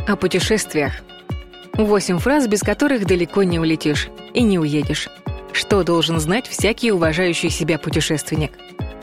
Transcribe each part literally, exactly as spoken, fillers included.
О путешествиях. Восемь фраз, без которых далеко не улетишь и не уедешь. Что должен знать всякий уважающий себя путешественник?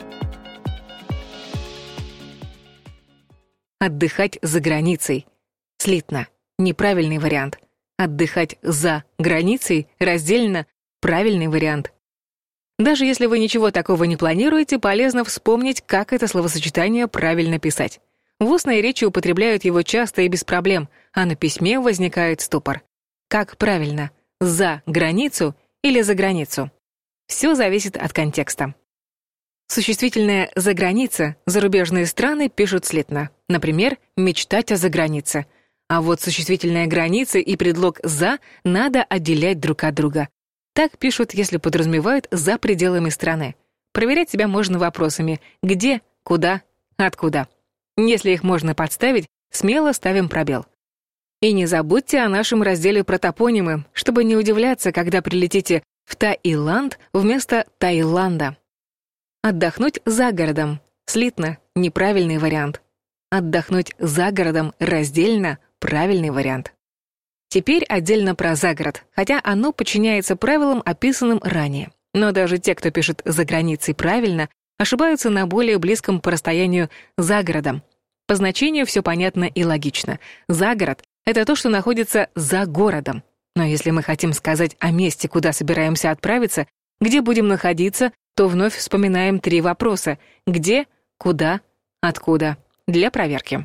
Отдыхать за границей. Слитно. Неправильный вариант. Отдыхать за границей раздельно правильный вариант. Даже если вы ничего такого не планируете, полезно вспомнить, как это словосочетание правильно писать. В устной речи употребляют его часто и без проблем, а на письме возникает ступор. Как правильно? За границу или за границу? Все зависит от контекста. Существительное «за граница» зарубежные страны пишут слитно. Например, «мечтать о загранице». А вот существительное «границы» и предлог «за» надо отделять друг от друга. Так пишут, если подразумевают «за пределами страны». Проверять себя можно вопросами «где?», «куда?», «откуда?». Если их можно подставить, смело ставим пробел. И не забудьте о нашем разделе про топонимы, чтобы не удивляться, когда прилетите в Таиланд вместо Таиланда. Отдохнуть за городом. Слитно. Неправильный вариант. Отдохнуть за городом раздельно. Правильный вариант. Теперь отдельно про загород, хотя оно подчиняется правилам, описанным ранее. Но даже те, кто пишет «за границей» правильно, ошибаются на более близком по расстоянию «за городом». По значению все понятно и логично. Загород — это то, что находится за городом. Но если мы хотим сказать о месте, куда собираемся отправиться, где будем находиться, то вновь вспоминаем три вопроса: где, куда, откуда, для проверки.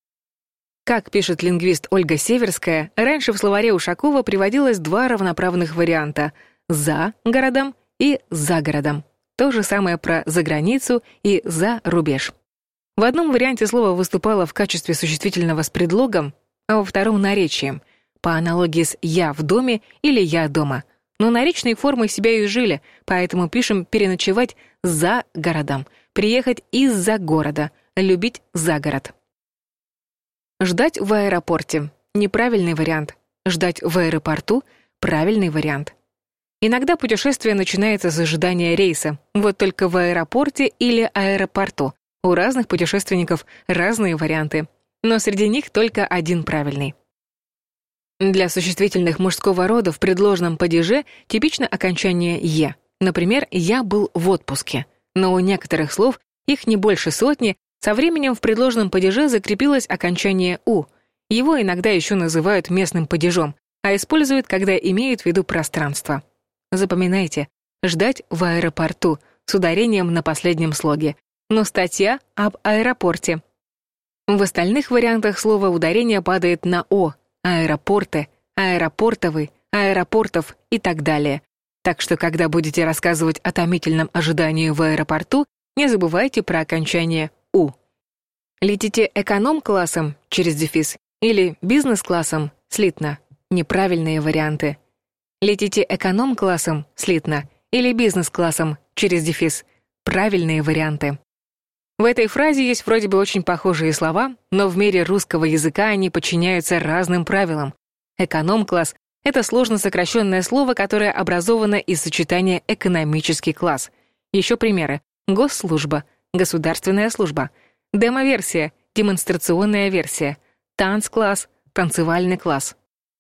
Как пишет лингвист Ольга Северская, раньше в словаре Ушакова приводилось два равноправных варианта — «за городом» и «за городом». То же самое про «за границу» и «за рубеж». В одном варианте слово выступало в качестве существительного с предлогом, а во втором — наречием, по аналогии с «я в доме» или «я дома». Но наречные формы себя и изжили, поэтому пишем «переночевать за городом», «приехать из-за города», «любить за город». Ждать в аэропорте — неправильный вариант. Ждать в аэропорту — правильный вариант. Иногда путешествие начинается с ожидания рейса, вот только в аэропорте или аэропорту. У разных путешественников разные варианты, но среди них только один правильный. Для существительных мужского рода в предложном падеже типично окончание «е». Например, «я был в отпуске». Но у некоторых слов, их не больше сотни, со временем в предложном падеже закрепилось окончание «у». Его иногда еще называют местным падежом, а используют, когда имеют в виду пространство. Запоминайте, ждать в аэропорту с ударением на последнем слоге. Но статья об аэропорте. В остальных вариантах слова ударение падает на «о», аэропорты, аэропортовый, аэропортов и так далее. Так что, когда будете рассказывать о томительном ожидании в аэропорту, не забывайте про окончание «у». Летите эконом-классом через дефис или бизнес-классом слитно. Неправильные варианты. Летите эконом-классом слитно или бизнес-классом через дефис. Правильные варианты. В этой фразе есть вроде бы очень похожие слова, но в мире русского языка они подчиняются разным правилам. Эконом-класс — это сложно сокращенное слово, которое образовано из сочетания «экономический класс». Еще примеры: госслужба, государственная служба, демо-версия, демонстрационная версия, танц-класс, танцевальный класс.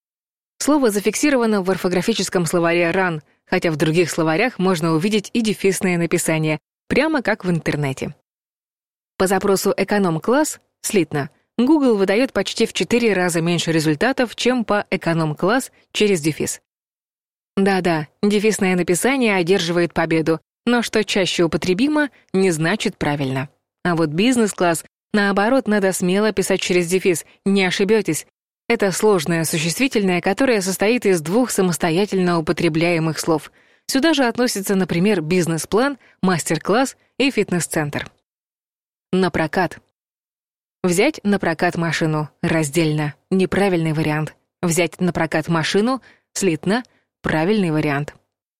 Слово зафиксировано в орфографическом словаре РАН, хотя в других словарях можно увидеть и дефисное написание, прямо как в интернете. По запросу «эконом-класс» слитно Google выдает почти в четыре раза меньше результатов, чем по «эконом-класс» через дефис. Да-да, дефисное написание одерживает победу, но что чаще употребимо, не значит правильно. А вот бизнес-класс, наоборот, надо смело писать через дефис, не ошибетесь. Это сложное существительное, которое состоит из двух самостоятельно употребляемых слов. Сюда же относятся, например, бизнес-план, мастер-класс и фитнес-центр. На прокат. Взять на прокат машину раздельно. Неправильный вариант. Взять на прокат машину слитно. Правильный вариант.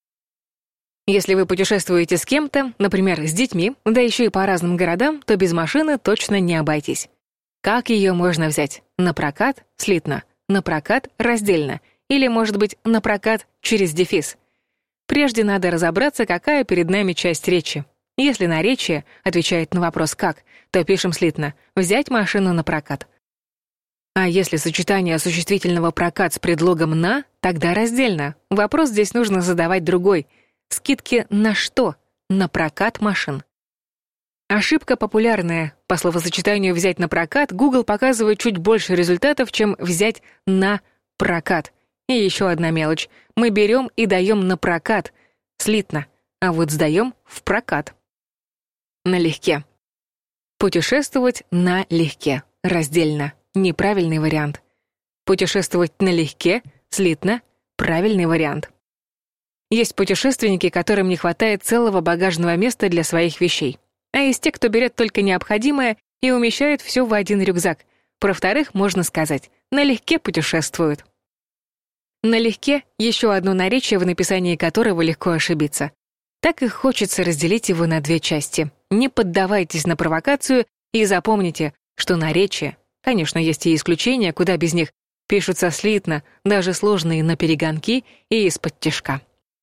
Если вы путешествуете с кем-то, например, с детьми, да еще и по разным городам, то без машины точно не обойтись. Как ее можно взять? На прокат слитно. На прокат раздельно. Или, может быть, на прокат через дефис. Прежде надо разобраться, какая перед нами часть речи. Если наречие отвечает на вопрос «как», то пишем слитно «взять машину на прокат». А если сочетание существительного «прокат» с предлогом «на», тогда раздельно. Вопрос здесь нужно задавать другой. Скидки на что? На прокат машин. Ошибка популярная. По словосочетанию «взять на прокат» Google показывает чуть больше результатов, чем «взять на прокат». И еще одна мелочь. Мы берем и даем на прокат. Слитно. А вот сдаем в прокат. Налегке. Путешествовать налегке. Раздельно. Неправильный вариант. Путешествовать налегке. Слитно. Правильный вариант. Есть путешественники, которым не хватает целого багажного места для своих вещей. А есть те, кто берет только необходимое и умещает все в один рюкзак. Про вторых можно сказать, налегке путешествуют. Налегке — еще одно наречие, в написании которого легко ошибиться. Так и хочется разделить его на две части. Не поддавайтесь на провокацию и запомните, что наречия, конечно, есть и исключения, куда без них, пишутся слитно, даже сложные наперегонки и из-под тишка.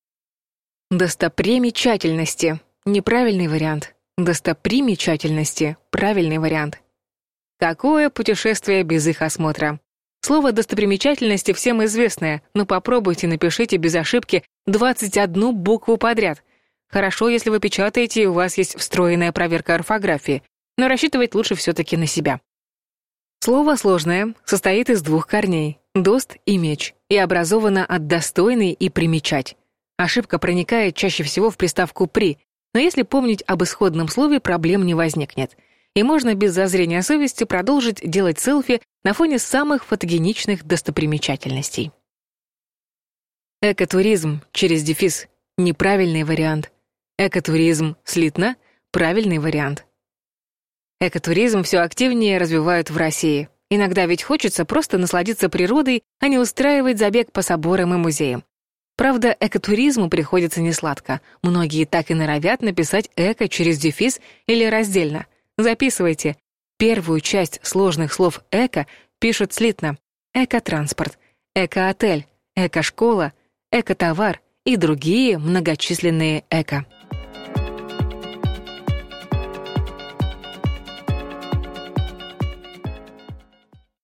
Достопримечательности — неправильный вариант. Достопримечательности — правильный вариант. Какое путешествие без их осмотра? Слово «достопримечательности» всем известное, но попробуйте напишите без ошибки двадцать одну букву подряд. Хорошо, если вы печатаете, и у вас есть встроенная проверка орфографии, но рассчитывать лучше все-таки на себя. Слово сложное, состоит из двух корней — «дост» и «меч», и образовано от «достойный» и «примечать». Ошибка проникает чаще всего в приставку «при», но если помнить об исходном слове, проблем не возникнет. И можно без зазрения совести продолжить делать селфи на фоне самых фотогеничных достопримечательностей. Экотуризм через дефис — неправильный вариант. Экотуризм слитно — правильный вариант. Экотуризм все активнее развивают в России. Иногда ведь хочется просто насладиться природой, а не устраивать забег по соборам и музеям. Правда, экотуризму приходится несладко. Многие так и норовят написать «эко» через дефис или раздельно. Записывайте. Первую часть сложных слов «эко» пишут слитно. Экотранспорт, экоотель, экошкола, экотовар и другие многочисленные «эко».